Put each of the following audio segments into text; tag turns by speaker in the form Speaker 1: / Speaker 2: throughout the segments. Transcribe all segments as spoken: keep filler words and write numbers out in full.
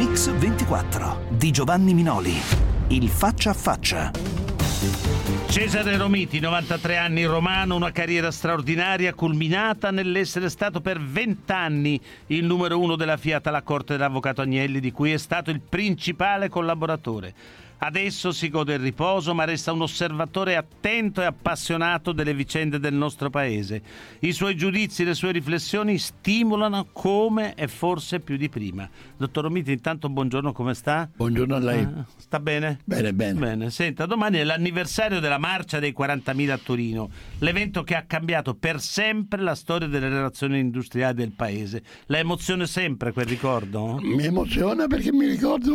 Speaker 1: Mix ventiquattro di Giovanni Minoli. Il faccia a faccia.
Speaker 2: Cesare Romiti, novantatré anni, romano, una carriera straordinaria culminata nell'essere stato per vent'anni il numero uno della Fiat alla corte dell'avvocato Agnelli, di cui è stato il principale collaboratore. Adesso si gode il riposo, ma resta un osservatore attento e appassionato delle vicende del nostro paese. I suoi giudizi, le sue riflessioni stimolano come e forse più di prima. Dottor Romiti, intanto buongiorno, come sta?
Speaker 3: Buongiorno a lei.
Speaker 2: Ah, sta bene?
Speaker 3: Bene, bene.
Speaker 2: Bene. Senta, domani è l'anniversario della Marcia dei quarantamila a Torino, l'evento che ha cambiato per sempre la storia delle relazioni industriali del paese. La emoziona sempre quel ricordo?
Speaker 3: Mi emoziona perché mi ricordo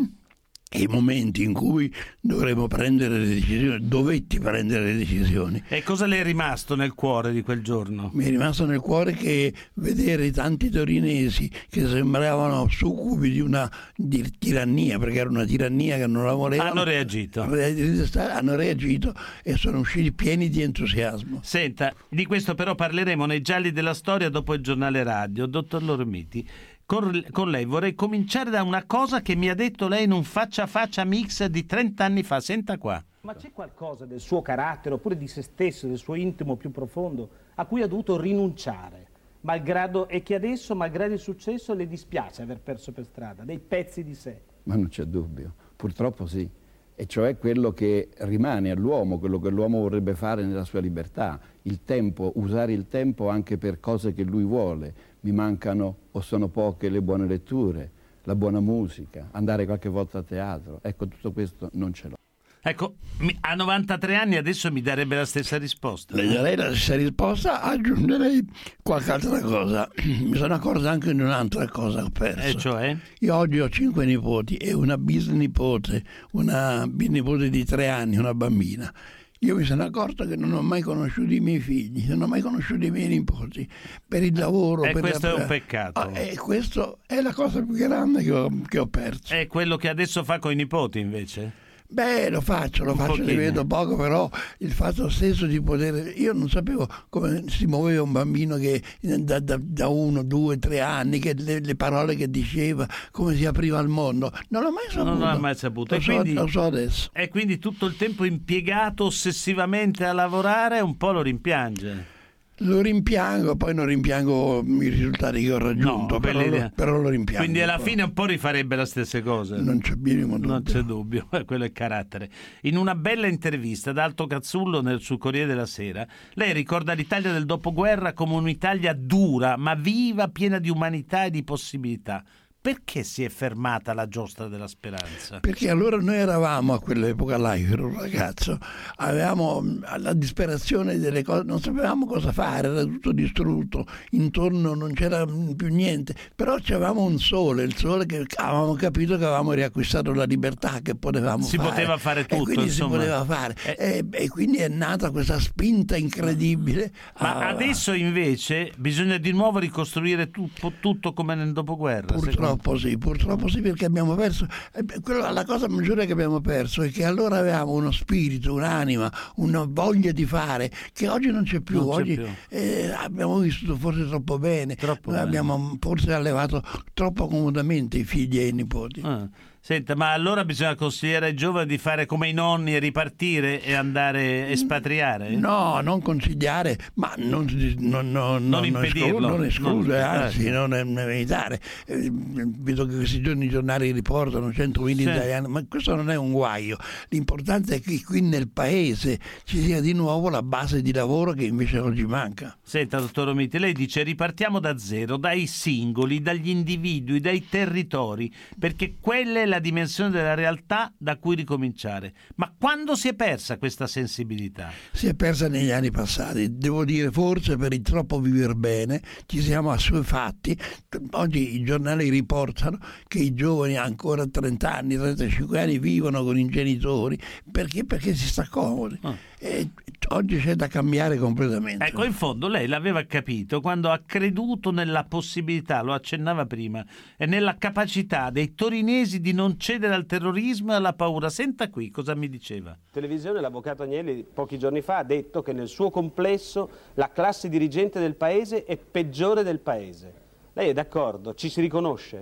Speaker 3: i momenti in cui dovremo prendere le decisioni, dovetti prendere le decisioni.
Speaker 2: E cosa le è rimasto nel cuore di quel giorno?
Speaker 3: Mi è rimasto nel cuore che vedere tanti torinesi che sembravano succubi di una di tirannia, perché era una tirannia che non la volevano.
Speaker 2: Hanno reagito.
Speaker 3: Hanno reagito e sono usciti pieni di entusiasmo.
Speaker 2: Senta, di questo però parleremo nei Gialli della Storia dopo il giornale radio. Dottor Romiti, Con, con lei vorrei cominciare da una cosa che mi ha detto lei in un faccia a faccia mix di trenta anni fa. Senta qua.
Speaker 4: Ma c'è qualcosa del suo carattere oppure di se stesso, del suo intimo più profondo, a cui ha dovuto rinunciare, malgrado, e che adesso, malgrado il successo, le dispiace aver perso per strada dei pezzi di sé?
Speaker 5: Ma non c'è dubbio, purtroppo sì. E cioè quello che rimane all'uomo, quello che l'uomo vorrebbe fare nella sua libertà, il tempo, usare il tempo anche per cose che lui vuole. Mi mancano, o sono poche, le buone letture, la buona musica, andare qualche volta a teatro. Ecco, tutto questo non ce l'ho.
Speaker 2: Ecco, a novantatré anni adesso mi darebbe la stessa risposta.
Speaker 3: Le darei la stessa risposta, aggiungerei qualche altra cosa. Mi sono accorto anche di un'altra cosa che ho perso.
Speaker 2: E cioè?
Speaker 3: Io oggi ho cinque nipoti e una bisnipote, una bisnipote di tre anni, una bambina. Io mi sono accorto che non ho mai conosciuto i miei figli, non ho mai conosciuto i miei nipoti per il lavoro.
Speaker 2: E
Speaker 3: per
Speaker 2: questo
Speaker 3: la...
Speaker 2: è un peccato.
Speaker 3: Ah, e questo è la cosa più grande che ho, che ho perso.
Speaker 2: È quello che adesso fa con i nipoti invece?
Speaker 3: Beh, lo faccio, lo
Speaker 2: un
Speaker 3: faccio,
Speaker 2: pochino.
Speaker 3: li vedo poco, però il fatto stesso di poter... Io non sapevo come si muoveva un bambino che da, da, da uno, due, tre anni, che le, le parole che diceva, come si apriva al mondo. Non l'ho mai saputo.
Speaker 2: Non l'ho mai saputo.
Speaker 3: Lo,
Speaker 2: E
Speaker 3: so,
Speaker 2: quindi,
Speaker 3: lo so adesso.
Speaker 2: E quindi tutto il tempo impiegato ossessivamente a lavorare un po' lo rimpiange.
Speaker 3: Lo rimpiango, poi non rimpiango i risultati che ho raggiunto,
Speaker 2: No,
Speaker 3: però, lo, però lo rimpiango.
Speaker 2: Quindi alla fine un po' rifarebbe le stesse cose.
Speaker 3: Non c'è minimo dubbio.
Speaker 2: Non c'è dubbio, quello è carattere. In una bella intervista da Alto Cazzullo nel, sul Corriere della Sera, lei ricorda l'Italia del dopoguerra come un'Italia dura, ma viva, piena di umanità e di possibilità. Perché si è fermata la giostra della speranza?
Speaker 3: Perché allora noi eravamo a quell'epoca là, io ero un ragazzo, avevamo la disperazione delle cose, non sapevamo cosa fare, era tutto distrutto, intorno non c'era più niente, però avevamo un sole, il sole che avevamo capito che avevamo riacquistato la libertà, che potevamo
Speaker 2: si
Speaker 3: fare.
Speaker 2: Si poteva fare tutto,
Speaker 3: e quindi
Speaker 2: insomma.
Speaker 3: si poteva fare.
Speaker 2: Eh.
Speaker 3: E, e quindi è nata questa spinta incredibile.
Speaker 2: Ma
Speaker 3: a...
Speaker 2: adesso invece bisogna di nuovo ricostruire tutto, tutto come nel dopoguerra.
Speaker 3: Purtroppo. Purtroppo sì, purtroppo sì, perché abbiamo perso. Quello, la cosa maggiore che abbiamo perso è che allora avevamo uno spirito, un'anima, una voglia di fare che oggi non c'è più.
Speaker 2: Non c'è
Speaker 3: oggi
Speaker 2: più.
Speaker 3: Eh, abbiamo vissuto forse troppo bene,
Speaker 2: Troppo bene.
Speaker 3: abbiamo forse allevato troppo comodamente i figli e i nipoti.
Speaker 2: Ah. Senta, ma allora bisogna consigliare ai giovani di fare come i nonni e ripartire e andare espatriare?
Speaker 3: No, non consigliare, ma non, non, non,
Speaker 2: non impedirlo,
Speaker 3: non escludere,
Speaker 2: non,
Speaker 3: anzi, non evitare. Eh, vedo che questi giorni i giornali riportano centomila
Speaker 2: sì.
Speaker 3: italiani, ma questo non è un guaio. L'importante è che qui nel paese ci sia di nuovo la base di lavoro che invece oggi manca.
Speaker 2: Senta, dottor Romiti, lei dice ripartiamo da zero, dai singoli, dagli individui, dai territori, perché quella è la dimensione della realtà da cui ricominciare. Ma quando si è persa questa sensibilità?
Speaker 3: Si è persa negli anni passati, devo dire forse per il troppo vivere bene, ci siamo assuefatti. Oggi i giornali riportano che i giovani ancora a trenta anni, trentacinque anni vivono con i genitori, perché? Perché si sta comodi. Oh. E oggi c'è da cambiare completamente.
Speaker 2: Ecco, in fondo lei l'aveva capito quando ha creduto nella possibilità, lo accennava prima, e nella capacità dei torinesi di non cedere al terrorismo e alla paura. Senta qui cosa mi diceva.
Speaker 4: In televisione l'avvocato Agnelli pochi giorni fa ha detto che nel suo complesso la classe dirigente del paese è peggiore del paese. Lei è d'accordo? Ci si riconosce?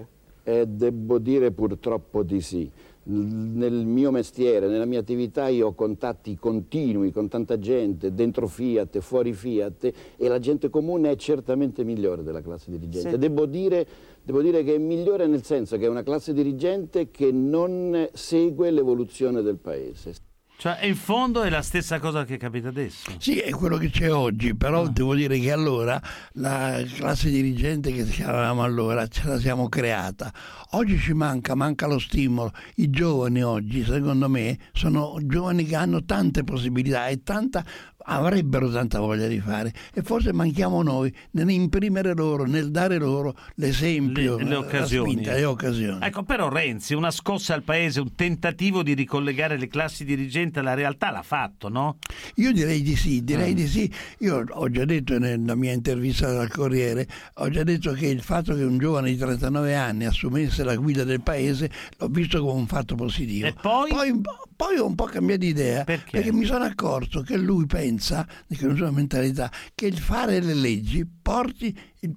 Speaker 5: Eh, devo dire purtroppo di sì. Nel mio mestiere, nella mia attività, io ho contatti continui con tanta gente, dentro Fiat e fuori Fiat, e la gente comune è certamente migliore della classe dirigente. Sì. Devo dire, devo dire che è migliore nel senso che è una classe dirigente che non segue l'evoluzione del paese.
Speaker 2: Cioè, in fondo è la stessa cosa che capita adesso.
Speaker 3: Sì, è quello che c'è oggi, però ah. devo dire che allora la classe dirigente che avevamo allora ce la siamo creata. Oggi ci manca, manca lo stimolo. I giovani oggi, secondo me, sono giovani che hanno tante possibilità e tanta avrebbero tanta voglia di fare, e forse manchiamo noi nell'imprimere loro, nel dare loro l'esempio,
Speaker 2: le, le occasioni.
Speaker 3: La spinta, le occasioni.
Speaker 2: Ecco, però Renzi, una scossa al paese, un tentativo di ricollegare le classi dirigenti alla realtà l'ha fatto, no?
Speaker 3: Io direi di sì, direi
Speaker 2: ah.
Speaker 3: di sì. Io ho già detto nella mia intervista al Corriere, ho già detto che il fatto che un giovane di trentanove anni assumesse la guida del paese l'ho visto come un fatto positivo.
Speaker 2: E poi?
Speaker 3: Poi, poi ho un po' cambiato idea,
Speaker 2: perché?
Speaker 3: perché mi sono accorto che lui pensa, di una sua mentalità, che il fare le leggi porti i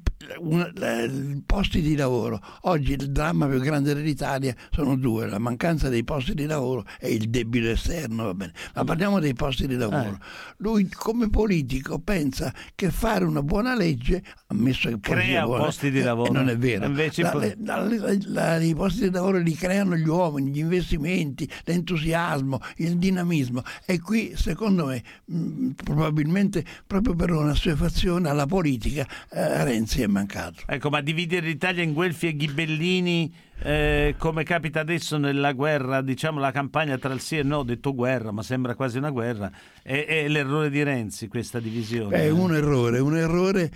Speaker 3: posti di lavoro. Oggi il dramma più grande dell'Italia sono due: la mancanza dei posti di lavoro e il debito esterno, va bene, ma parliamo dei posti di lavoro. Eh. Lui come politico pensa che fare una buona legge, ammesso che
Speaker 2: crea
Speaker 3: buona,
Speaker 2: posti di lavoro,
Speaker 3: eh, non è vero.
Speaker 2: Invece
Speaker 3: la,
Speaker 2: po-
Speaker 3: la, la, la, I posti di lavoro li creano gli uomini, gli investimenti, l'entusiasmo, il dinamismo, e qui secondo me mh, probabilmente proprio per una assuefazione alla politica eh, Renzi è mancato.
Speaker 2: Ecco, ma dividere l'Italia in guelfi e ghibellini, eh, come capita adesso nella guerra, diciamo la campagna tra il sì e il no, ho detto guerra, ma sembra quasi una guerra, è, è l'errore di Renzi questa divisione.
Speaker 3: È un errore, un errore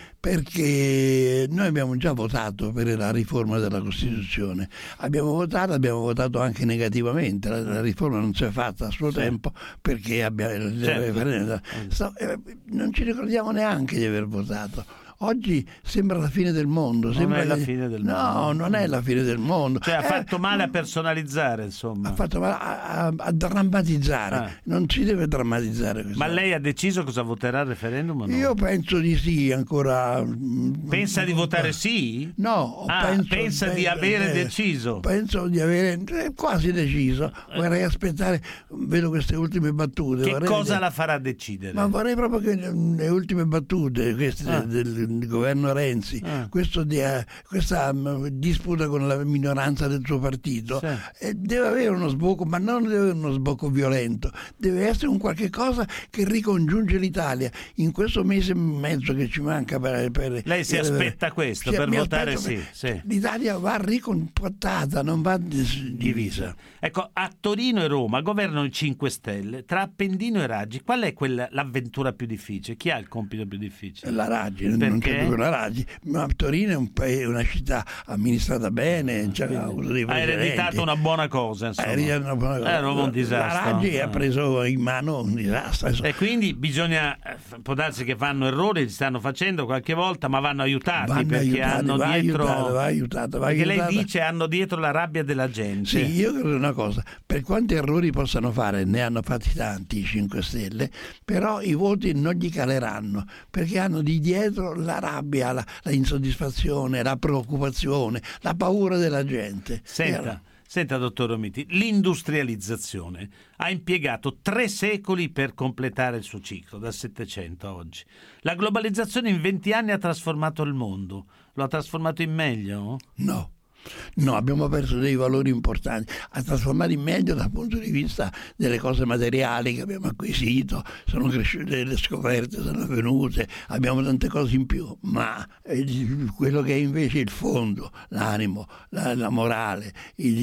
Speaker 3: perché noi abbiamo già votato per la riforma della Costituzione, abbiamo votato, abbiamo votato anche negativamente, la, la riforma non si è fatta a suo sì. tempo perché abbiamo, certo. so, eh, non ci ricordiamo neanche di aver votato. Oggi sembra la fine del mondo.
Speaker 2: Non
Speaker 3: sembra
Speaker 2: è la
Speaker 3: che...
Speaker 2: fine del
Speaker 3: no,
Speaker 2: mondo.
Speaker 3: No, non è la fine del mondo.
Speaker 2: Cioè ha
Speaker 3: eh,
Speaker 2: fatto male a personalizzare, insomma.
Speaker 3: Ha fatto male a, a, a drammatizzare. Ah. Non si deve drammatizzare questo.
Speaker 2: Ma lei ha deciso cosa voterà al referendum o no?
Speaker 3: Io penso di sì, ancora.
Speaker 2: Pensa di votare sì?
Speaker 3: No,
Speaker 2: ah,
Speaker 3: penso,
Speaker 2: pensa
Speaker 3: penso,
Speaker 2: di avere
Speaker 3: eh,
Speaker 2: deciso.
Speaker 3: Penso di avere eh, quasi deciso. Vorrei aspettare, vedo queste ultime battute.
Speaker 2: Che
Speaker 3: vorrei
Speaker 2: cosa
Speaker 3: vedere.
Speaker 2: la farà decidere?
Speaker 3: Ma vorrei proprio che le ultime battute, queste ah. del, del governo Renzi, Ah. Questo di, uh, questa um, disputa con la minoranza del suo partito sì. eh, deve avere uno sbocco, ma non deve avere uno sbocco violento, deve essere un qualche cosa che ricongiunge l'Italia in questo mese e mezzo che ci manca per, per
Speaker 2: lei si
Speaker 3: per,
Speaker 2: aspetta questo
Speaker 3: si,
Speaker 2: per votare sì,
Speaker 3: per,
Speaker 2: sì
Speaker 3: l'Italia va ricompattata, non va divisa.
Speaker 2: Ecco, a Torino e Roma governano i cinque Stelle, tra Appendino e Raggi qual è quella, l'avventura più difficile? Chi ha il compito più difficile?
Speaker 3: La Raggi,
Speaker 2: perché?
Speaker 3: Non c'è più la Raggi. Ma Torino è un paese, una città amministrata bene, cioè, ha avuto dei
Speaker 2: ha ereditato una buona cosa, insomma. Ha ereditato una buona cosa. Era un disastro.
Speaker 3: La Raggi ha preso in mano un disastro. Insomma.
Speaker 2: E quindi bisogna, può darsi che fanno errori, li stanno facendo qualche volta, ma vanno aiutati vanno perché aiutati, hanno
Speaker 3: va
Speaker 2: dietro.
Speaker 3: Aiutato, va aiutato, va
Speaker 2: perché
Speaker 3: aiutato.
Speaker 2: lei dice hanno dietro la rabbia della gente.
Speaker 3: Sì, io credo una cosa, per quanti errori possano fare, ne hanno fatti tanti i cinque Stelle, però i voti non gli caleranno, perché hanno di dietro la rabbia, la, la insoddisfazione, la preoccupazione, la paura della gente.
Speaker 2: Senta, senta dottor Romiti, l'industrializzazione ha impiegato tre secoli per completare il suo ciclo, dal Settecento a oggi. La globalizzazione in venti anni ha trasformato il mondo. Lo ha trasformato in meglio?
Speaker 3: No. No, abbiamo perso dei valori importanti, a trasformare in meglio dal punto di vista delle cose materiali che abbiamo acquisito, sono cresciute, le scoperte sono venute, abbiamo tante cose in più, ma quello che è invece il fondo, l'animo, la, la morale,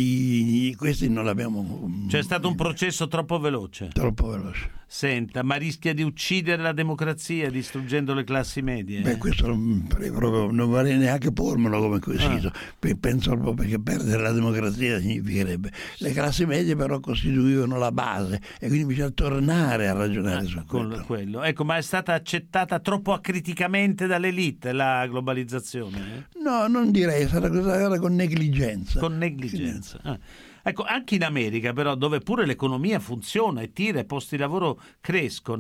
Speaker 3: i, i, questi non l'abbiamo.
Speaker 2: C'è stato un processo troppo veloce.
Speaker 3: Troppo veloce.
Speaker 2: Senta, ma rischia di uccidere la democrazia distruggendo le classi medie?
Speaker 3: Beh, questo non, proprio, non vorrei neanche pormelo come quesito. Ah. Penso proprio perché perdere la democrazia significherebbe. Le classi medie però costituivano la base e quindi bisogna tornare a ragionare ah, su
Speaker 2: con quello. Ecco, ma è stata accettata troppo acriticamente dall'elite la globalizzazione? Eh?
Speaker 3: No, non direi, è stata considerata con negligenza.
Speaker 2: Con negligenza. Ah. Ecco, anche in America però, dove pure l'economia funziona e tira e posti di lavoro crescono,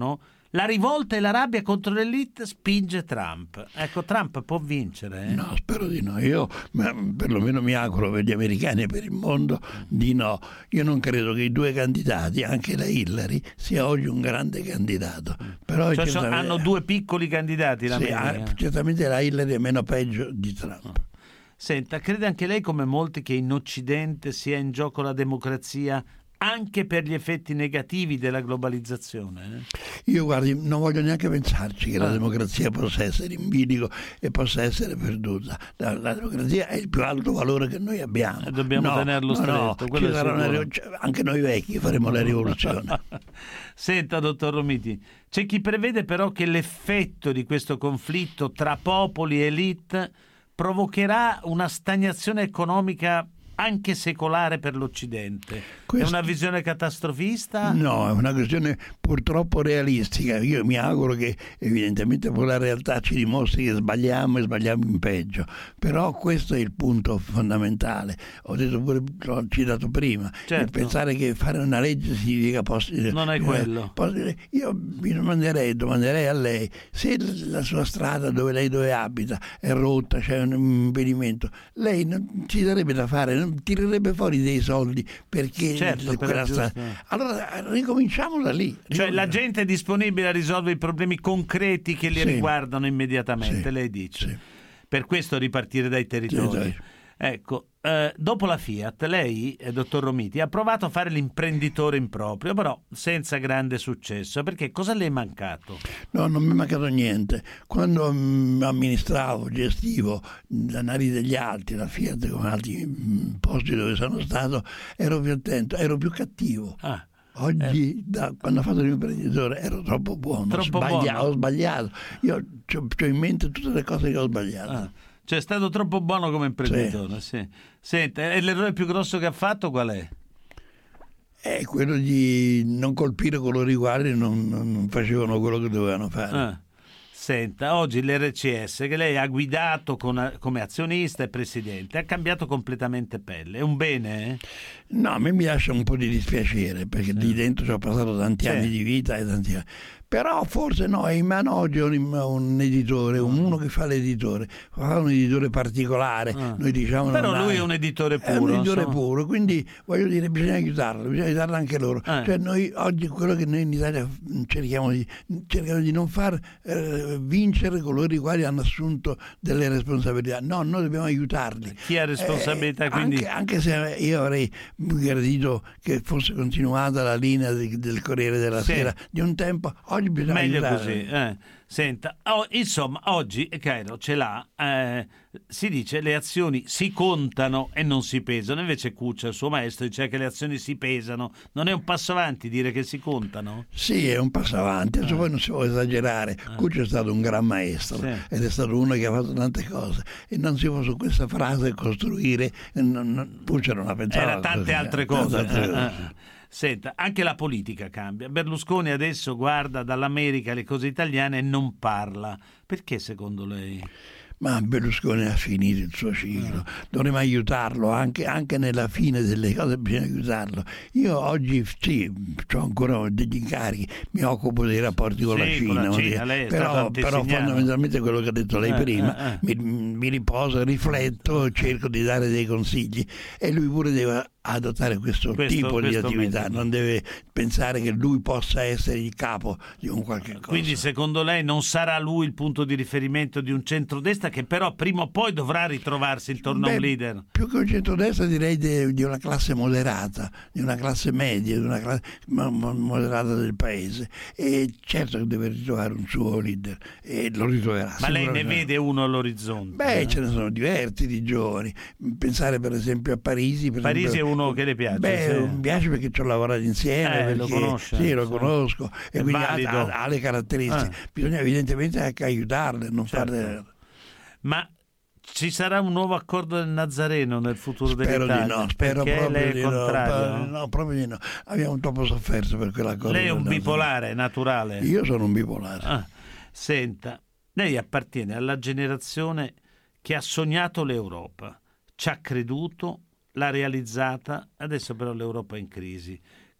Speaker 2: La rivolta e la rabbia contro l'elite spinge Trump. Ecco, Trump può vincere? Eh?
Speaker 3: No, spero di no. Io ma, perlomeno mi auguro per gli americani e per il mondo di no. Io non credo che i due candidati, anche la Hillary, sia oggi un grande candidato. Però
Speaker 2: cioè,
Speaker 3: certamente...
Speaker 2: hanno due piccoli candidati l'America.
Speaker 3: Sì, certamente la Hillary è meno peggio di Trump.
Speaker 2: Senta, crede anche lei, come molti, che in Occidente sia in gioco la democrazia anche per gli effetti negativi della globalizzazione?
Speaker 3: Io guardi, non voglio neanche pensarci che
Speaker 2: ah.
Speaker 3: la democrazia possa essere in bilico e possa essere perduta. La, la democrazia è il più alto valore che noi abbiamo.
Speaker 2: E dobbiamo
Speaker 3: no,
Speaker 2: tenerlo stretto.
Speaker 3: No,
Speaker 2: quello
Speaker 3: ci sarà una, anche noi vecchi faremo la rivoluzione.
Speaker 2: Senta, dottor Romiti, c'è chi prevede però che l'effetto di questo conflitto tra popoli e elite provocherà una stagnazione economica anche secolare per l'Occidente. Questo... È una visione catastrofista?
Speaker 3: No, è una questione purtroppo realistica. Io mi auguro che evidentemente poi la realtà ci dimostri che sbagliamo e sbagliamo in peggio. Però questo è il punto fondamentale. Ho detto pure, l'ho citato prima,
Speaker 2: certo.
Speaker 3: Pensare che fare una legge significa posso,
Speaker 2: non è quello.
Speaker 3: Posso, io mi domanderei, domanderei a lei se la sua strada dove lei dove abita è rotta, c'è un impedimento, lei non ci darebbe da fare, non tirerebbe fuori dei soldi perché
Speaker 2: certo, per
Speaker 3: strada... Allora ricominciamo da lì.
Speaker 2: Cioè la gente è disponibile a risolvere i problemi concreti che li
Speaker 3: sì.
Speaker 2: riguardano immediatamente,
Speaker 3: sì.
Speaker 2: lei dice.
Speaker 3: Sì.
Speaker 2: Per questo ripartire dai territori.
Speaker 3: Sì,
Speaker 2: ecco, eh, dopo la Fiat, lei, eh, dottor Romiti, ha provato a fare l'imprenditore improprio, però senza grande successo. Perché cosa le è mancato?
Speaker 3: No, non mi è mancato niente. Quando mh, amministravo, gestivo la nari degli altri, la Fiat come altri mh, posti dove sono stato, ero più attento, ero più cattivo.
Speaker 2: Ah.
Speaker 3: Oggi,
Speaker 2: eh.
Speaker 3: da, quando ho fatto l'imprenditore, ero troppo buono,
Speaker 2: troppo
Speaker 3: sbaglia-
Speaker 2: buono.
Speaker 3: ho sbagliato. Io ho in mente tutte le cose che ho sbagliato.
Speaker 2: Ah. Cioè è stato troppo buono come imprenditore. Sì. Sì. Senta, e l'errore più grosso che ha fatto qual è?
Speaker 3: È quello di non colpire coloro i quali non, non, non facevano quello che dovevano fare.
Speaker 2: Ah. Senta, oggi l'R C S che lei ha guidato con, come azionista e presidente ha cambiato completamente pelle. È un bene? Eh?
Speaker 3: No, a me mi lascia un po' di dispiacere perché sì. Lì dentro ci ho passato tanti sì. anni di vita e tanti anni. Però forse no, è in mano oggi un, un editore, un, uno che fa l'editore, fa un editore particolare, ah. noi diciamo.
Speaker 2: Però lui è un editore puro. È
Speaker 3: un editore
Speaker 2: insomma.
Speaker 3: puro, quindi voglio dire, bisogna aiutarlo, bisogna aiutarlo anche loro. Eh. Cioè noi oggi quello che noi in Italia cerchiamo di, cerchiamo di non far eh, vincere coloro i quali hanno assunto delle responsabilità. No, noi dobbiamo aiutarli.
Speaker 2: Chi ha responsabilità eh, quindi?
Speaker 3: Anche, anche se io avrei gradito che fosse continuata la linea di, del Corriere della sì. Sera di un tempo. Meglio
Speaker 2: aiutare. Così. Eh. Senta, oh, insomma, oggi Cairo ce l'ha, eh, si dice le azioni si contano e non si pesano, invece Cuccia, il suo maestro, dice che le azioni si pesano. Non è un passo avanti dire che si contano?
Speaker 3: Sì, è un passo avanti, adesso eh. poi non si può esagerare. Eh. Cuccia è stato un gran maestro sì. ed è stato uno che ha fatto tante cose e non si può su questa frase costruire, non, non, Cuccia non ha pensato
Speaker 2: era tante
Speaker 3: così,
Speaker 2: altre cose.
Speaker 3: Altre
Speaker 2: eh,
Speaker 3: cose.
Speaker 2: Eh. Senta, anche la politica cambia. Berlusconi adesso guarda dall'America le cose italiane e non parla. Perché secondo lei?
Speaker 3: Ma Berlusconi ha finito il suo ciclo, dovremmo aiutarlo anche, anche nella fine delle cose, bisogna aiutarlo. Io oggi sì, ho ancora degli incarichi, mi occupo dei rapporti con
Speaker 2: sì,
Speaker 3: la Cina,
Speaker 2: con la Cina lei
Speaker 3: però, però fondamentalmente quello che ha detto lei
Speaker 2: eh,
Speaker 3: prima,
Speaker 2: eh, eh.
Speaker 3: Mi, mi riposo, rifletto, cerco di dare dei consigli e lui pure deve adottare questo, questo tipo questo di attività, metodo. Non deve pensare che lui possa essere il capo di un qualche cosa.
Speaker 2: Quindi secondo lei non sarà lui il punto di riferimento di un centrodestra che però prima o poi dovrà ritrovarsi intorno
Speaker 3: Beh,
Speaker 2: a un leader?
Speaker 3: Più che un centrodestra direi de, di una classe moderata, di una classe media, di una classe moderata del paese, e certo che deve ritrovare un suo leader e lo ritroverà.
Speaker 2: Ma lei ne vede uno all'orizzonte?
Speaker 3: Beh,
Speaker 2: eh?
Speaker 3: ce ne sono diversi di giovani. Pensare per esempio a Parisi. Per
Speaker 2: Parisi
Speaker 3: esempio,
Speaker 2: è uno che le piace?
Speaker 3: Beh,
Speaker 2: sì.
Speaker 3: mi piace perché ci ho lavorato insieme.
Speaker 2: Eh,
Speaker 3: perché,
Speaker 2: lo conosce?
Speaker 3: Sì, lo
Speaker 2: sì.
Speaker 3: conosco. E
Speaker 2: è
Speaker 3: quindi ha,
Speaker 2: valido.
Speaker 3: ha, ha le caratteristiche.
Speaker 2: Eh.
Speaker 3: Bisogna evidentemente anche aiutarle, non
Speaker 2: certo.
Speaker 3: farle...
Speaker 2: Ma ci sarà un nuovo accordo del Nazareno nel futuro
Speaker 3: spero
Speaker 2: dell'Italia?
Speaker 3: Di no, spero
Speaker 2: Perché
Speaker 3: proprio
Speaker 2: lei è
Speaker 3: di
Speaker 2: contrario?
Speaker 3: no. No, proprio di no. Abbiamo troppo sofferto per quell'accordo.
Speaker 2: Lei è un bipolare naturale?
Speaker 3: Io sono un bipolare.
Speaker 2: Ah. Senta, lei appartiene alla generazione che ha sognato l'Europa, ci ha creduto, l'ha realizzata, adesso però l'Europa è in crisi.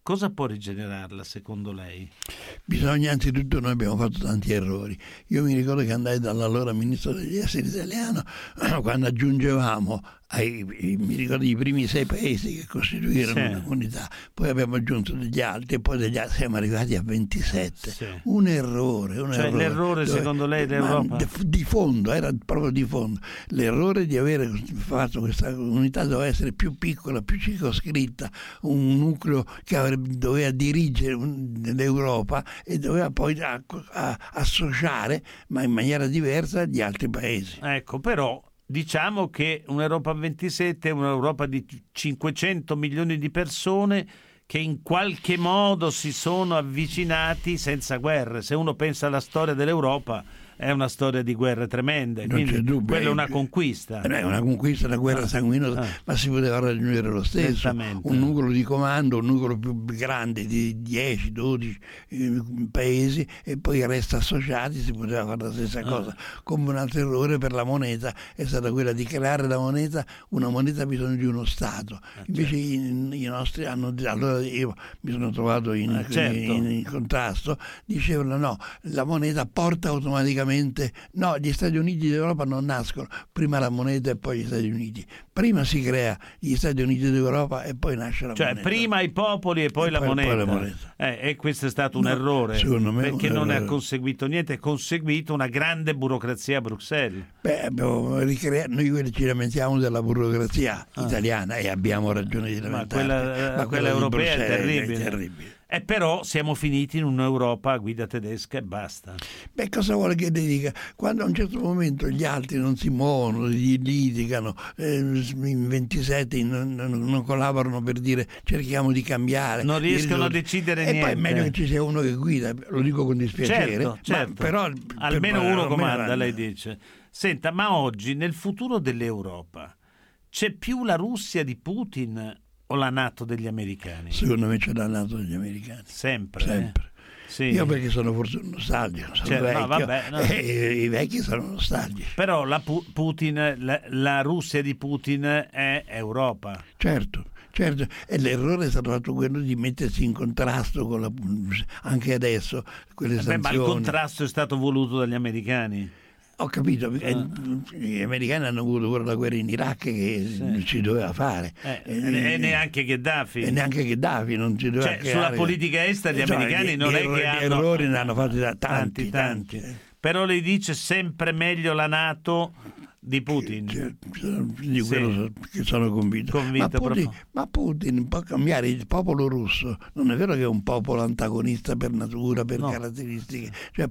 Speaker 2: cosa può rigenerarla secondo lei?
Speaker 3: Bisogna, anzitutto, noi abbiamo fatto tanti errori. Io mi ricordo che andai dall'allora ministro degli esteri italiano quando aggiungevamo ai, mi ricordo i primi sei paesi che costituirono sì. una comunità, poi abbiamo aggiunto degli altri e poi degli altri siamo arrivati a ventisette. Sì. Un errore, un
Speaker 2: cioè
Speaker 3: errore.
Speaker 2: l'errore dove, secondo lei l'Europa?
Speaker 3: Di fondo, era proprio di fondo. L'errore di avere fatto questa comunità doveva essere più piccola, più circoscritta, un nucleo che avrebbe, doveva dirigere l'Europa e doveva poi a, a, associare, ma in maniera diversa, gli altri paesi.
Speaker 2: Ecco, però diciamo che un'Europa a ventisette è un'Europa di cinquecento milioni di persone che in qualche modo si sono avvicinati senza guerre. Se uno pensa alla storia dell'Europa, è una storia di guerre tremende,
Speaker 3: non
Speaker 2: quindi
Speaker 3: c'è dubbio,
Speaker 2: quella è una conquista.
Speaker 3: È una conquista, una guerra sanguinosa, ah. ma si poteva raggiungere lo stesso. Un nucleo di comando, un nucleo più grande di dieci dodici eh, paesi e poi il resto associati, si poteva fare la stessa ah. cosa. Come un altro errore per la moneta è stata quella di creare la moneta, una moneta ha bisogno di uno Stato. Ah, Invece certo. i, i nostri hanno, allora io mi sono trovato in, ah, certo. in, in contrasto, dicevano no, la moneta porta automaticamente. No, gli Stati Uniti d'Europa non nascono, prima la moneta e poi gli Stati Uniti. Prima si crea gli Stati Uniti d'Europa e poi nasce la
Speaker 2: cioè,
Speaker 3: moneta.
Speaker 2: Cioè prima i popoli e poi, e la, poi, moneta. poi la moneta. Eh, e questo è stato un no, errore,
Speaker 3: secondo me
Speaker 2: perché
Speaker 3: un
Speaker 2: non
Speaker 3: errore.
Speaker 2: è conseguito niente, è conseguito una grande burocrazia a Bruxelles.
Speaker 3: Beh, abbiamo ricreato, noi quelli ci lamentiamo della burocrazia ah. italiana e abbiamo ragione di lamentarci.
Speaker 2: Ma quella, ma quella europea è terribile. È terribile. E però siamo finiti in un'Europa a guida tedesca e basta.
Speaker 3: Beh, cosa vuole che ti dica? Quando a un certo momento gli altri non si muovono, gli litigano, eh, in ventisette non, non collaborano per dire cerchiamo di cambiare.
Speaker 2: Non riescono a decidere
Speaker 3: e
Speaker 2: niente.
Speaker 3: E poi è meglio che ci sia uno che guida, lo dico con dispiacere.
Speaker 2: Certo, certo.
Speaker 3: Ma però,
Speaker 2: almeno
Speaker 3: per,
Speaker 2: uno comanda,
Speaker 3: almeno
Speaker 2: lei dice. Senta, ma oggi nel futuro dell'Europa c'è più la Russia di Putin o la NATO degli americani?
Speaker 3: Secondo me c'è la NATO degli americani.
Speaker 2: Sempre?
Speaker 3: Sempre.
Speaker 2: Eh? Sì.
Speaker 3: Io perché sono forse nostalgico, sono
Speaker 2: cioè,
Speaker 3: vecchio,
Speaker 2: no, vabbè, no.
Speaker 3: e i vecchi sono nostalgici.
Speaker 2: Però la, Putin, la, la Russia di Putin è Europa.
Speaker 3: Certo. Certo, e l'errore è stato fatto quello di mettersi in contrasto con la, anche adesso quelle
Speaker 2: eh
Speaker 3: sanzioni.
Speaker 2: Beh, ma il contrasto è stato voluto dagli americani.
Speaker 3: Ho capito,
Speaker 2: ah.
Speaker 3: gli americani hanno avuto pure la guerra in Iraq che sì. si doveva fare.
Speaker 2: Eh, e, e neanche Gheddafi.
Speaker 3: E neanche Gheddafi non si doveva
Speaker 2: cioè,
Speaker 3: creare.
Speaker 2: Sulla politica estera gli
Speaker 3: cioè,
Speaker 2: americani
Speaker 3: gli,
Speaker 2: non
Speaker 3: gli
Speaker 2: è
Speaker 3: errori,
Speaker 2: che hanno...
Speaker 3: errori ne hanno fatti da
Speaker 2: tanti,
Speaker 3: tanti,
Speaker 2: tanti.
Speaker 3: tanti.
Speaker 2: Però lei dice sempre meglio la NATO di Putin.
Speaker 3: Cioè, di quello sì. che sono convinto.
Speaker 2: convinto
Speaker 3: ma, Putin, ma Putin può cambiare il popolo russo. Non è vero che è un popolo antagonista per natura, per no. caratteristiche. Cioè,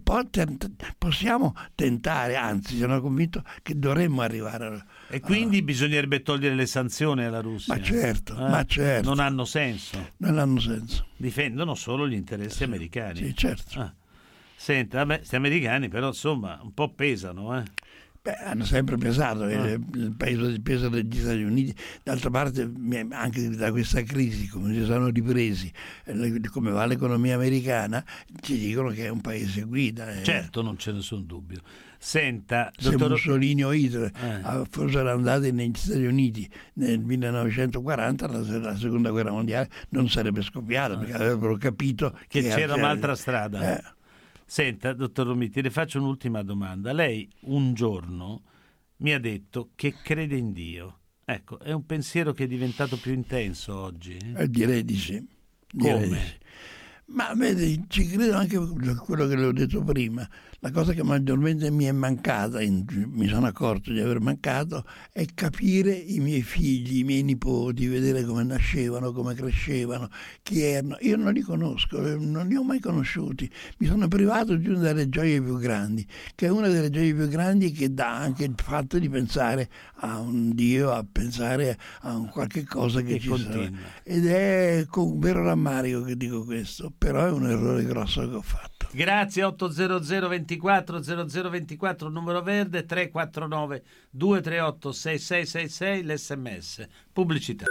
Speaker 3: possiamo tentare, anzi sono convinto che dovremmo arrivare a...
Speaker 2: E quindi a... bisognerebbe togliere le sanzioni alla Russia.
Speaker 3: Ma certo,
Speaker 2: eh?
Speaker 3: ma certo.
Speaker 2: Non hanno senso.
Speaker 3: Non hanno senso.
Speaker 2: Difendono solo gli interessi
Speaker 3: sì.
Speaker 2: americani.
Speaker 3: Sì, certo.
Speaker 2: Ah. Senta, vabbè, questi americani però insomma un po' pesano, eh.
Speaker 3: Beh, hanno sempre pesato, ah. il, il peso, il peso degli Stati Uniti. D'altra parte, anche da questa crisi, come si sono ripresi, come va l'economia americana, ci dicono che è un paese guida. Eh.
Speaker 2: Certo, non c'è nessun dubbio. Senta,
Speaker 3: se
Speaker 2: dottor...
Speaker 3: Mussolini o Hitler
Speaker 2: eh.
Speaker 3: fossero andati negli Stati Uniti nel millenovecentoquaranta, la, la seconda guerra mondiale non sarebbe scoppiata, eh. perché avrebbero capito
Speaker 2: che,
Speaker 3: che
Speaker 2: c'era un'altra strada.
Speaker 3: Eh.
Speaker 2: Senta, dottor Romiti, le faccio un'ultima domanda. Lei un giorno mi ha detto che crede in Dio. Ecco, è un pensiero che è diventato più intenso oggi?
Speaker 3: Eh, direi di sì. Direi
Speaker 2: Come?
Speaker 3: Di sì. Ma vedi, ci credo anche quello che le ho detto prima. La cosa che maggiormente mi è mancata, in, mi sono accorto di aver mancato, è capire i miei figli, i miei nipoti, vedere come nascevano, come crescevano, chi erano. Io non li conosco, non li ho mai conosciuti. Mi sono privato di una delle gioie più grandi, che è una delle gioie più grandi che dà anche il fatto di pensare a un Dio, a pensare a un qualche cosa che, che ci sarà. Ed è con un vero rammarico che dico questo, però è un errore grosso che ho fatto.
Speaker 2: Grazie. Otto zero zero ventiquattro zero zero ventiquattro numero verde, tre quattro nove due tre otto sei sei sei sei l'sms. Pubblicità.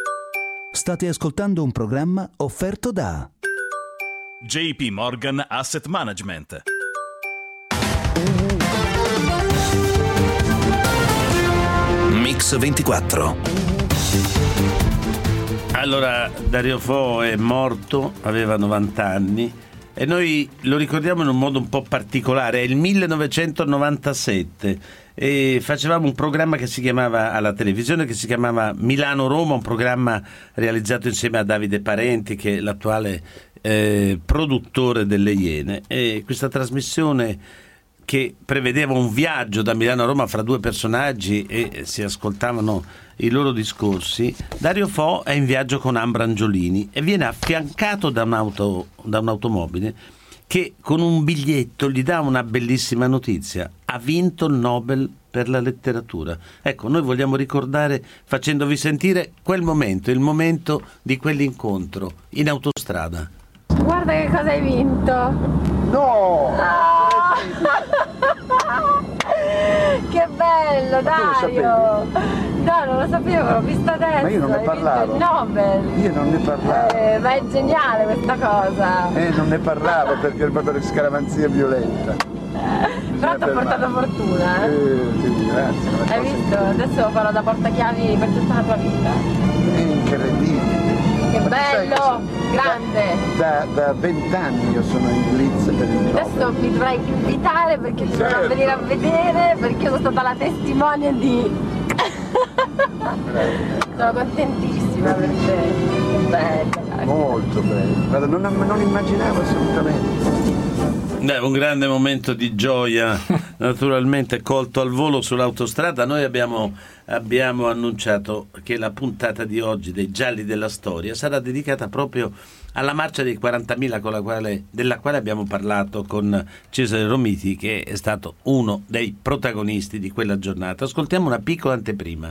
Speaker 1: State ascoltando un programma offerto da
Speaker 6: J P Morgan Asset Management.
Speaker 1: Mix ventiquattro.
Speaker 2: Allora, Dario Fo è morto, aveva novanta anni e noi lo ricordiamo in un modo un po' particolare. È il millenovecentonovantasette e facevamo un programma che si chiamava, alla televisione, che si chiamava Milano-Roma, un programma realizzato insieme a Davide Parenti, che è l'attuale eh, produttore delle Iene. E questa trasmissione, che prevedeva un viaggio da Milano a Roma fra due personaggi e si ascoltavano i loro discorsi, Dario Fo è in viaggio con Ambra Angiolini e viene affiancato da, un'auto, da un'automobile che con un biglietto gli dà una bellissima notizia: ha vinto il Nobel per la letteratura. Ecco, noi vogliamo ricordare, facendovi sentire quel momento, il momento di quell'incontro in autostrada.
Speaker 7: Guarda che cosa hai vinto!
Speaker 8: No!
Speaker 7: Ah! Che bello, Dario! No, non lo sapevo, l'ho visto adesso.
Speaker 8: Ma io non ne
Speaker 7: hai
Speaker 8: parlavo.
Speaker 7: vinto il Nobel.
Speaker 8: Io non ne parlavo.
Speaker 7: Eh, ma è geniale questa cosa.
Speaker 8: Eh, non ne parlavo perché ho fatto le scaramanzia violenta.
Speaker 7: Però ti ha portato fortuna, eh?
Speaker 8: Eh, sì, grazie.
Speaker 7: Hai visto? Adesso farò da portachiavi per tutta la tua vita.
Speaker 8: È incredibile.
Speaker 7: Che
Speaker 8: Ma
Speaker 7: bello,
Speaker 8: sai,
Speaker 7: grande.
Speaker 8: Da vent'anni io sono in blitz per il Nobel.
Speaker 7: Adesso mi dovrai invitare perché ti dovrò
Speaker 8: Certo.
Speaker 7: venire a vedere, perché io sono stata la testimone di... Sono contentissima per te. Che bello. Dai.
Speaker 8: Molto bello. Guarda, non, non immaginavo assolutamente.
Speaker 2: Beh, un grande momento di gioia, naturalmente colto al volo sull'autostrada. Noi abbiamo, abbiamo annunciato che la puntata di oggi dei Gialli della Storia sarà dedicata proprio alla marcia dei quarantamila, con la quale, della quale abbiamo parlato con Cesare Romiti, che è stato uno dei protagonisti di quella giornata. Ascoltiamo una piccola anteprima.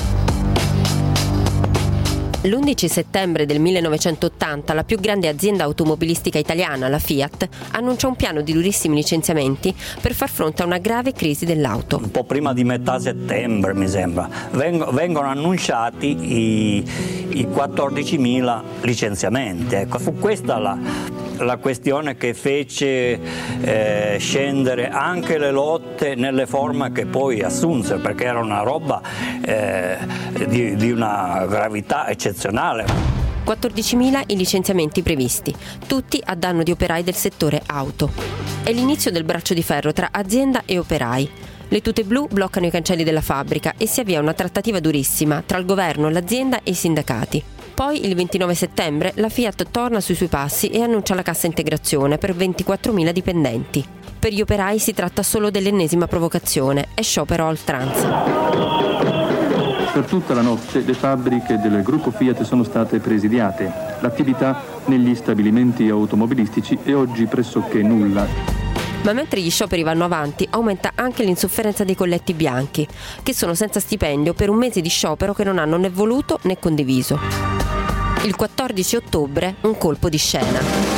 Speaker 9: L'undici settembre del millenovecentottanta la più grande azienda automobilistica italiana, la Fiat, annuncia un piano di durissimi licenziamenti per far fronte a una grave crisi dell'auto.
Speaker 10: Un po' prima di metà settembre, mi sembra, vengono annunciati i, i quattordicimila licenziamenti. Ecco, fu questa la, la questione che fece eh, scendere anche le lotte nelle forme che poi assunsero, perché era una roba eh, di, di una gravità eccezionale.
Speaker 9: quattordicimila i licenziamenti previsti, tutti a danno di operai del settore auto. È l'inizio del braccio di ferro tra azienda e operai. Le tute blu bloccano i cancelli della fabbrica e si avvia una trattativa durissima tra il governo, l'azienda e i sindacati. Poi, il ventinove settembre, la Fiat torna sui suoi passi e annuncia la cassa integrazione per ventiquattromila dipendenti. Per gli operai si tratta solo dell'ennesima provocazione, è sciopero a oltranza.
Speaker 11: Per tutta la notte le fabbriche del gruppo Fiat sono state presidiate. L'attività negli stabilimenti automobilistici è oggi pressoché nulla.
Speaker 9: Ma mentre gli scioperi vanno avanti, aumenta anche l'insofferenza dei colletti bianchi, che sono senza stipendio per un mese di sciopero che non hanno né voluto né condiviso. Il quattordici ottobre, un colpo di scena.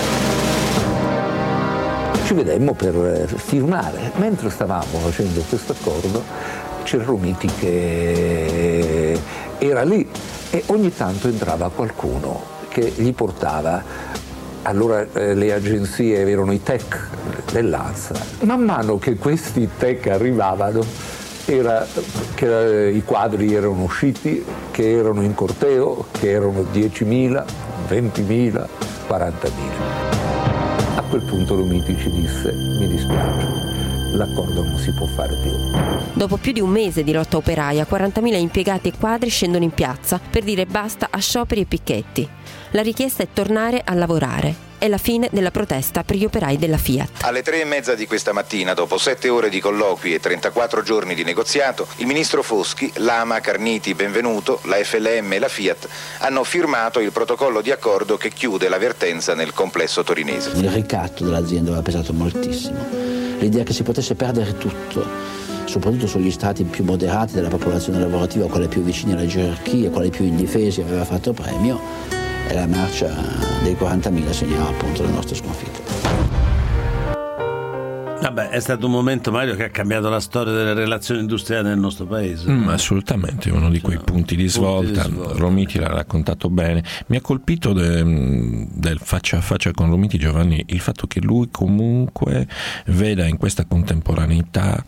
Speaker 12: Ci vedemmo per firmare. Mentre stavamo facendo questo accordo, c'era Romiti che era lì e ogni tanto entrava qualcuno che gli portava, allora eh, le agenzie erano i tech dell'Ansa. Man mano che questi tech arrivavano, era che i quadri erano usciti, che erano in corteo, che erano diecimila, ventimila, quarantamila. A quel punto Romiti ci disse: mi dispiace, l'accordo non si può fare più.
Speaker 9: Dopo più di un mese di lotta operaia, quarantamila impiegati e quadri scendono in piazza per dire basta a scioperi e picchetti. La richiesta è tornare a lavorare. È la fine della protesta per gli operai della Fiat.
Speaker 13: Alle tre e mezza di questa mattina, dopo sette ore di colloqui e trentaquattro giorni di negoziato, il ministro Foschi, Lama, Carniti, Benvenuto, la F L M e la Fiat hanno firmato il protocollo di accordo che chiude la vertenza nel complesso torinese.
Speaker 14: Il ricatto dell'azienda aveva pesato moltissimo. L'idea che si potesse perdere tutto, soprattutto sugli strati più moderati della popolazione lavorativa, quelle più vicine alle gerarchie, quelle più indifesi, aveva fatto premio, e la marcia dei quarantamila segnava appunto la nostra sconfitta.
Speaker 2: Vabbè, è stato un momento, Mario, che ha cambiato la storia delle relazioni industriali nel nostro paese.
Speaker 15: Mm, assolutamente, uno di quei punti di svolta. Punti di svolta. Romiti l'ha raccontato bene. Mi ha colpito de, del faccia a faccia con Romiti, Giovanni, il fatto che lui comunque veda in questa contemporaneità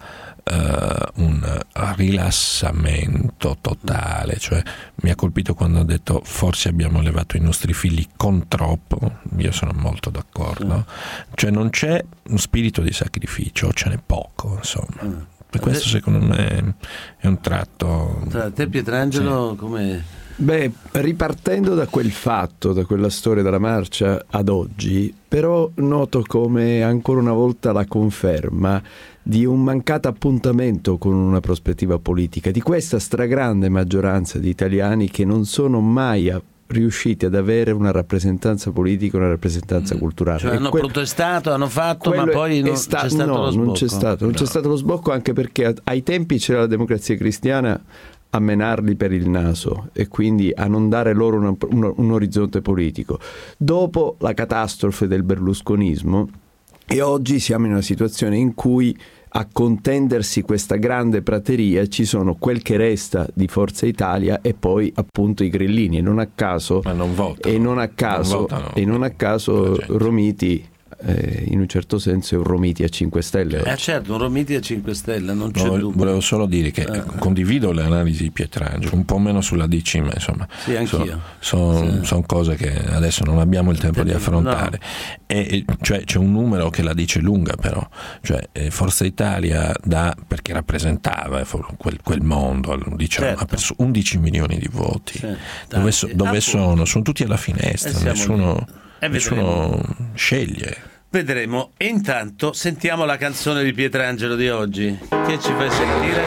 Speaker 15: uh, un rilassamento totale, cioè mi ha colpito quando ha detto forse abbiamo allevato i nostri figli con troppo, io sono molto d'accordo, cioè non c'è un spirito di sacrificio, ce n'è poco, insomma. Mm. E questo secondo me è un tratto.
Speaker 2: Tra te, Pietrangelo, sì. Come?
Speaker 5: Beh, ripartendo da quel fatto, da quella storia della marcia ad oggi, però noto come ancora una volta la conferma di un mancato appuntamento con una prospettiva politica, di questa stragrande maggioranza di italiani che non sono mai a riusciti ad avere una rappresentanza politica, una rappresentanza mm. culturale.
Speaker 2: Cioè hanno que- protestato, hanno fatto, ma poi non sta- c'è stato
Speaker 5: no,
Speaker 2: lo sbocco.
Speaker 5: Non c'è stato, non no. c'è stato lo sbocco, anche perché ai tempi c'era la Democrazia Cristiana a menarli per il naso e quindi a non dare loro una, un, un orizzonte politico. Dopo la catastrofe del berlusconismo, e oggi siamo in una situazione in cui a contendersi questa grande prateria ci sono quel che resta di Forza Italia e poi appunto i grillini, e non a caso
Speaker 15: Ma non votano.
Speaker 5: e non a caso
Speaker 15: non votano,
Speaker 5: e non a caso Romiti eh, in un certo senso è un Romiti a cinque Stelle.
Speaker 2: Eh certo, un Romiti a cinque Stelle, non c'è
Speaker 15: no,
Speaker 2: dubbio.
Speaker 15: Volevo solo dire che eh. condivido le analisi di Pietrangelo, un po' meno sulla D C, ma insomma
Speaker 2: sì, anch'io.
Speaker 15: sono son,
Speaker 2: sì.
Speaker 15: son cose che adesso non abbiamo il tempo di affrontare.
Speaker 2: No.
Speaker 15: E, cioè, c'è un numero che la dice lunga, però, cioè eh, Forza Italia da, perché rappresentava quel, quel mondo, diciamo, certo. ha perso undici milioni di voti. Certo. Dove, so, dove sono? Sono tutti alla finestra, nessuno, nessuno sceglie.
Speaker 2: Vedremo. E intanto sentiamo la canzone di Pietrangelo di oggi. Che ci fai sentire?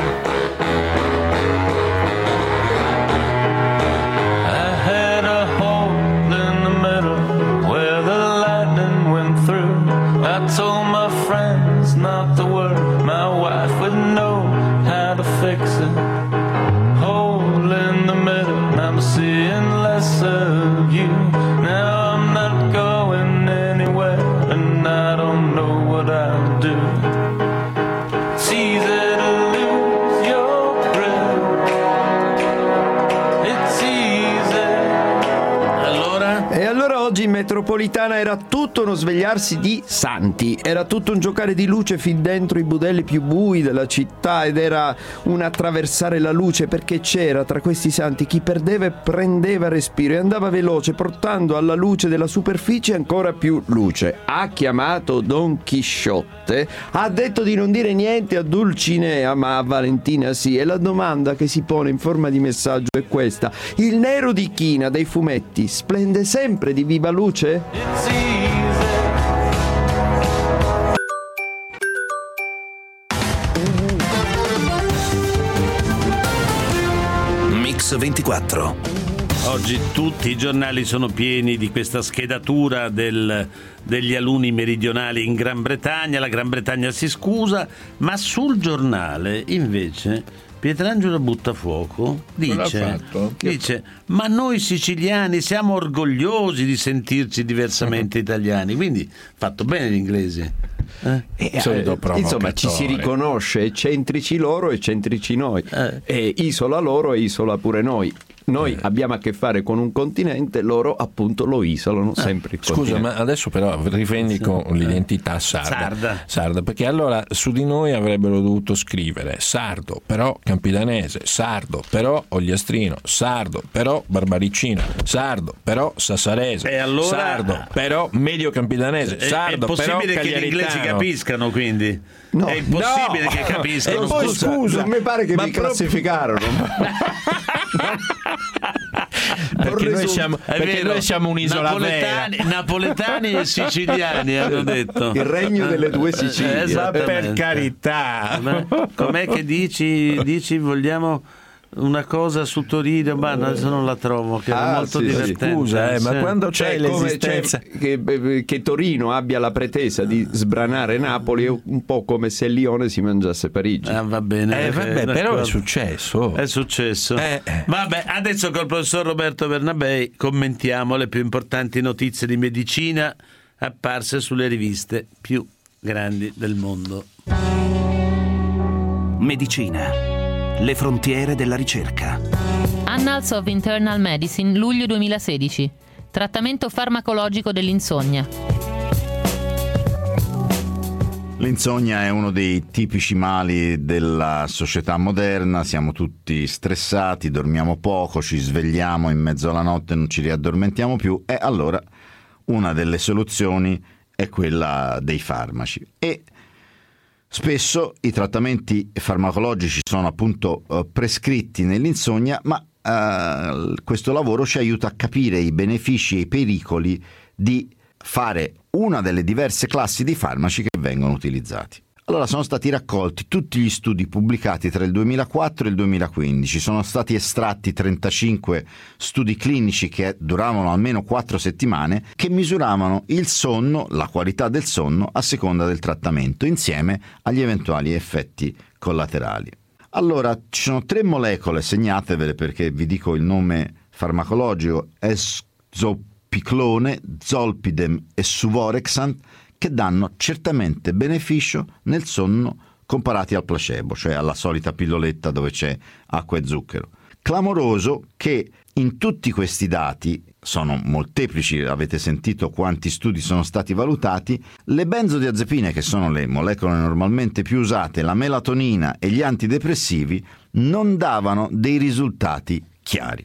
Speaker 16: I had a hole in the middle where the lightning went through. I told my friends not to worry, my wife would know how to fix it. Hole in the middle, I'm seeing less of you. Now I'm not going anywhere, and I don't know what I'll do. It's easy to lose your grip. It's easy.
Speaker 2: Allora?
Speaker 5: E allora oggi in metropolitana era tutto uno svegliarsi di santi, era tutto un giocare di luce fin dentro i budelli più bui della città, ed era un attraversare la luce, perché c'era tra questi santi chi perdeva e prendeva respiro e andava veloce, portando alla luce della superficie ancora più luce. Ha chiamato Don Chisciotte, ha detto di non dire niente a Dulcinea, ma a Valentina sì, e la domanda che si pone in forma di messaggio è questa: il nero di china dei fumetti splende sempre di viva luce?
Speaker 16: It's easy.
Speaker 1: Mix ventiquattro.
Speaker 2: Oggi tutti i giornali sono pieni di questa schedatura del, degli alunni meridionali in Gran Bretagna. La Gran Bretagna si scusa, ma sul giornale invece Pietrangelo Buttafuoco dice, dice ma noi siciliani siamo orgogliosi di sentirci diversamente italiani, quindi fatto bene l'inglese.
Speaker 5: Eh? Eh, insomma ci si riconosce eccentrici loro, eccentrici noi, eh. e isola loro e isola pure noi. Noi eh. abbiamo a che fare con un continente, loro appunto lo isolano eh. sempre il
Speaker 15: Scusa,
Speaker 5: continente.
Speaker 15: ma adesso però rivendico sì. l'identità sarda. sarda. Sarda, perché allora su di noi avrebbero dovuto scrivere sardo, però campidanese, sardo, però ogliastrino, sardo, però barbaricino, sardo, però sassarese,
Speaker 2: e allora...
Speaker 15: sardo, però medio campidanese, sardo,
Speaker 2: è possibile
Speaker 15: però
Speaker 2: che gli inglesi capiscano, quindi?
Speaker 5: No,
Speaker 2: è impossibile
Speaker 5: no.
Speaker 2: che capiscano.
Speaker 5: E poi scusa, scusa, non mi pare che mi proprio... classificarono.
Speaker 15: perché noi siamo, perché noi siamo un'isola
Speaker 2: napoletani, vera. Napoletani e siciliani hanno detto
Speaker 5: il regno delle due Sicilie.
Speaker 2: Esattamente.
Speaker 15: Per carità.
Speaker 2: Com'è che dici, dici vogliamo una cosa su Torino, ma adesso non la trovo, che
Speaker 5: ah,
Speaker 2: è molto
Speaker 5: sì,
Speaker 2: divertente.
Speaker 5: Sì.
Speaker 15: Scusa, eh, ma
Speaker 5: cioè,
Speaker 15: quando c'è
Speaker 5: cioè,
Speaker 15: l'esistenza
Speaker 5: come, cioè, che, che Torino abbia la pretesa di sbranare Napoli è un po' come se Lione si mangiasse Parigi.
Speaker 2: Ah, va bene,
Speaker 15: eh, vabbè, però è successo.
Speaker 2: È successo.
Speaker 15: Eh.
Speaker 2: Vabbè, adesso col professor Roberto Bernabei commentiamo le più importanti notizie di medicina apparse sulle riviste più grandi del mondo.
Speaker 1: Medicina. Le frontiere della ricerca.
Speaker 17: Annals of Internal Medicine, luglio duemilasedici. Trattamento farmacologico dell'insonnia.
Speaker 18: L'insonnia è uno dei tipici mali della società moderna, siamo tutti stressati, dormiamo poco, ci svegliamo in mezzo alla notte e non ci riaddormentiamo più, e allora una delle soluzioni è quella dei farmaci. E spesso i trattamenti farmacologici sono appunto eh, prescritti nell'insonnia, ma eh, questo lavoro ci aiuta a capire i benefici e i pericoli di fare una delle diverse classi di farmaci che vengono utilizzati. Allora sono stati raccolti tutti gli studi pubblicati tra il duemilaquattro e il duemilaquindici, sono stati estratti trentacinque studi clinici che duravano almeno quattro settimane, che misuravano il sonno, la qualità del sonno a seconda del trattamento, insieme agli eventuali effetti collaterali. Allora ci sono tre molecole, segnatevele perché vi dico il nome farmacologico: esopiclone, zolpidem e suvorexant, che danno certamente beneficio nel sonno comparati al placebo, cioè alla solita pilloletta dove c'è acqua e zucchero. Clamoroso che in tutti questi dati, sono molteplici, avete sentito quanti studi sono stati valutati, le benzodiazepine, che sono le molecole normalmente più usate, la melatonina e gli antidepressivi, non davano dei risultati chiari.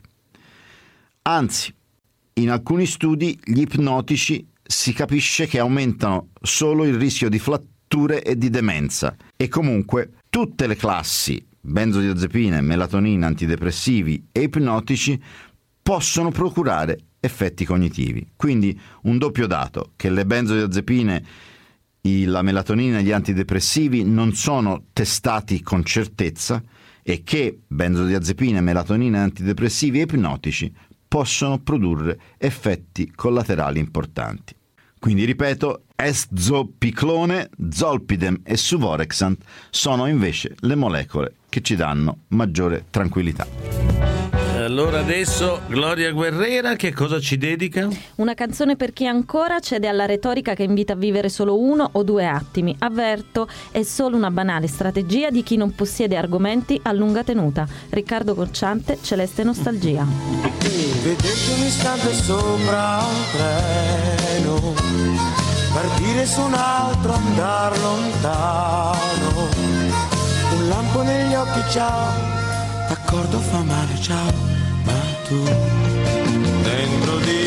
Speaker 18: Anzi, in alcuni studi gli ipnotici si capisce che aumentano solo il rischio di fratture e di demenza, e comunque tutte le classi, benzodiazepine, melatonina, antidepressivi e ipnotici, possono procurare effetti cognitivi. Quindi un doppio dato: che le benzodiazepine, la melatonina e gli antidepressivi non sono testati con certezza, e che benzodiazepine, melatonina, antidepressivi e ipnotici possono produrre effetti collaterali importanti. Quindi ripeto, esopiclone, zolpidem e suvorexant sono invece le molecole che ci danno maggiore tranquillità.
Speaker 2: Allora adesso Gloria Guerrera che cosa ci dedica?
Speaker 19: Una canzone per chi ancora cede alla retorica che invita a vivere solo uno o due attimi. Avverto, è solo una banale strategia di chi non possiede argomenti a lunga tenuta. Riccardo Cocciante, Celeste Nostalgia.
Speaker 20: Vedete un istante sopra un treno, partire su un altro, andar lontano, un lampo negli occhi, ciao, d'accordo fa male, ciao, ma tu dentro di